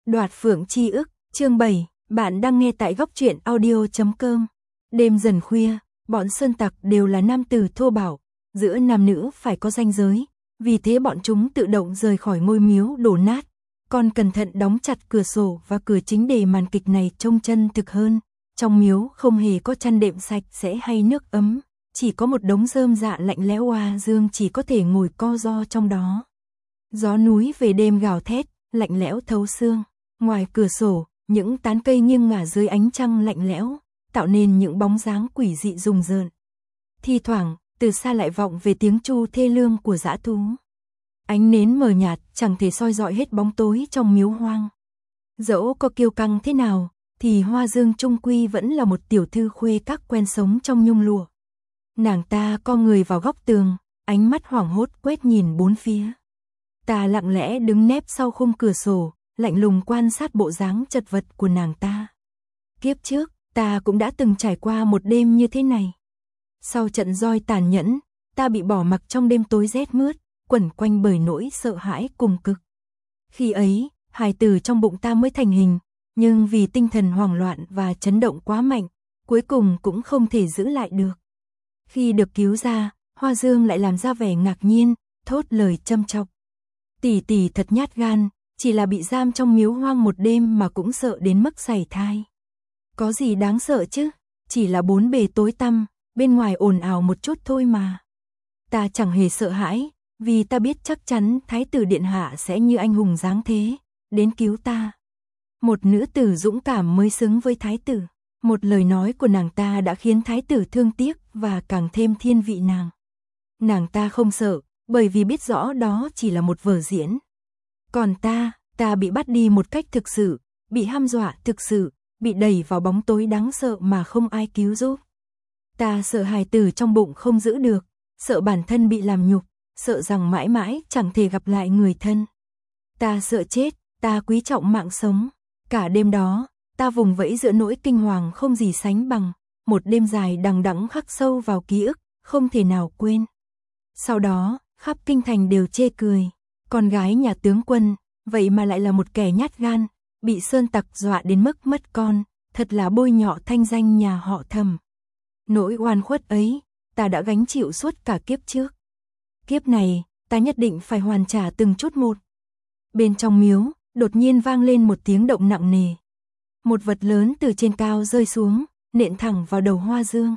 Đoạt phượng chi ức, chương 7, bạn đang nghe tại góc truyện audio.com. Đêm dần khuya, bọn sơn tặc đều là nam tử thô bạo, giữa nam nữ phải có ranh giới, vì thế bọn chúng tự động rời khỏi ngôi miếu đổ nát, còn cẩn thận đóng chặt cửa sổ và cửa chính để màn kịch này trông chân thực hơn. Trong miếu không hề có chăn đệm sạch sẽ hay nước ấm, chỉ có một đống rơm rạ lạnh lẽo. Hoa Dương chỉ có thể ngồi co ro trong đó. Gió núi về đêm gào thét, lạnh lẽo thấu xương. Ngoài cửa sổ, những tán cây nghiêng ngả dưới ánh trăng lạnh lẽo, tạo nên những bóng dáng quỷ dị rùng rợn. Thi thoảng, từ xa lại vọng về tiếng tru thê lương của dã thú. Ánh nến mờ nhạt chẳng thể soi rọi hết bóng tối trong miếu hoang. Dẫu có kiêu căng thế nào, thì Hoa Dương trung quy vẫn là một tiểu thư khuê các quen sống trong nhung lụa. Nàng ta co người vào góc tường, ánh mắt hoảng hốt quét nhìn bốn phía. Ta lặng lẽ đứng nép sau khung cửa sổ, lạnh lùng quan sát bộ dáng chật vật của nàng ta. Kiếp trước, ta cũng đã từng trải qua một đêm như thế này. Sau trận roi tàn nhẫn, ta bị bỏ mặc trong đêm tối rét mướt, quẩn quanh bởi nỗi sợ hãi cùng cực. Khi ấy, hài tử trong bụng ta mới thành hình, nhưng vì tinh thần hoảng loạn và chấn động quá mạnh, cuối cùng cũng không thể giữ lại được. Khi được cứu ra, Hoa Dương lại làm ra vẻ ngạc nhiên, thốt lời châm chọc. Tỷ tỷ thật nhát gan, chỉ là bị giam trong miếu hoang một đêm mà cũng sợ đến mức sảy thai. Có gì đáng sợ chứ, chỉ là bốn bề tối tăm, bên ngoài ồn ào một chút thôi mà. Ta chẳng hề sợ hãi, vì ta biết chắc chắn Thái tử Điện Hạ sẽ như anh hùng dáng thế, đến cứu ta. Một nữ tử dũng cảm mới xứng với Thái tử. Một lời nói của nàng ta đã khiến Thái tử thương tiếc và càng thêm thiên vị nàng. Nàng ta không sợ, bởi vì biết rõ đó chỉ là một vở diễn. Còn ta bị bắt đi một cách thực sự, bị hăm dọa thực sự, bị đẩy vào bóng tối đáng sợ mà không ai cứu giúp. Ta sợ hài tử trong bụng không giữ được, sợ bản thân bị làm nhục, sợ rằng mãi mãi chẳng thể gặp lại người thân. Ta sợ chết, ta quý trọng mạng sống. Cả đêm đó, ta vùng vẫy giữa nỗi kinh hoàng không gì sánh bằng, một đêm dài đằng đẵng khắc sâu vào ký ức, không thể nào quên. Sau đó, khắp kinh thành đều chê cười, con gái nhà tướng quân, vậy mà lại là một kẻ nhát gan, bị sơn tặc dọa đến mức mất con, thật là bôi nhọ thanh danh nhà họ Thẩm. Nỗi oan khuất ấy, ta đã gánh chịu suốt cả kiếp trước. Kiếp này, ta nhất định phải hoàn trả từng chút một. Bên trong miếu, đột nhiên vang lên một tiếng động nặng nề. Một vật lớn từ trên cao rơi xuống, nện thẳng vào đầu Hoa Dương.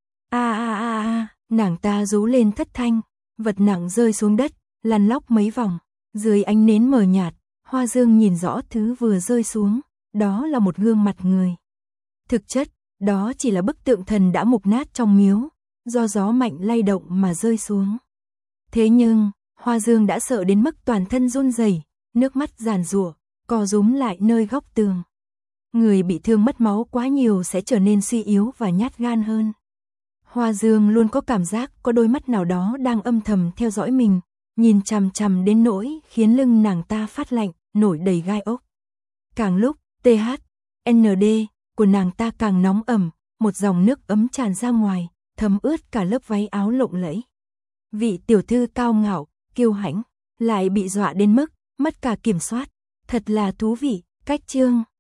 Nàng ta rú lên thất thanh, vật nặng rơi xuống đất, lăn lóc mấy vòng. Dưới ánh nến mờ nhạt, Hoa Dương nhìn rõ thứ vừa rơi xuống, đó là một gương mặt người. Thực chất, đó chỉ là bức tượng thần đã mục nát trong miếu, do gió mạnh lay động mà rơi xuống. Thế nhưng, Hoa Dương đã sợ đến mức toàn thân run rẩy, nước mắt giàn giụa, co rúm lại nơi góc tường. Người bị thương mất máu quá nhiều sẽ trở nên suy yếu và nhát gan hơn. Hoa Dương luôn có cảm giác có đôi mắt nào đó đang âm thầm theo dõi mình, nhìn chằm chằm đến nỗi khiến lưng nàng ta phát lạnh, nổi đầy gai ốc. Càng lúc, THND của nàng ta càng nóng ẩm, một dòng nước ấm tràn ra ngoài, thấm ướt cả lớp váy áo lộng lẫy. Vị tiểu thư cao ngạo, kiêu hãnh, lại bị dọa đến mức mất cả kiểm soát. Thật là thú vị. Cách chương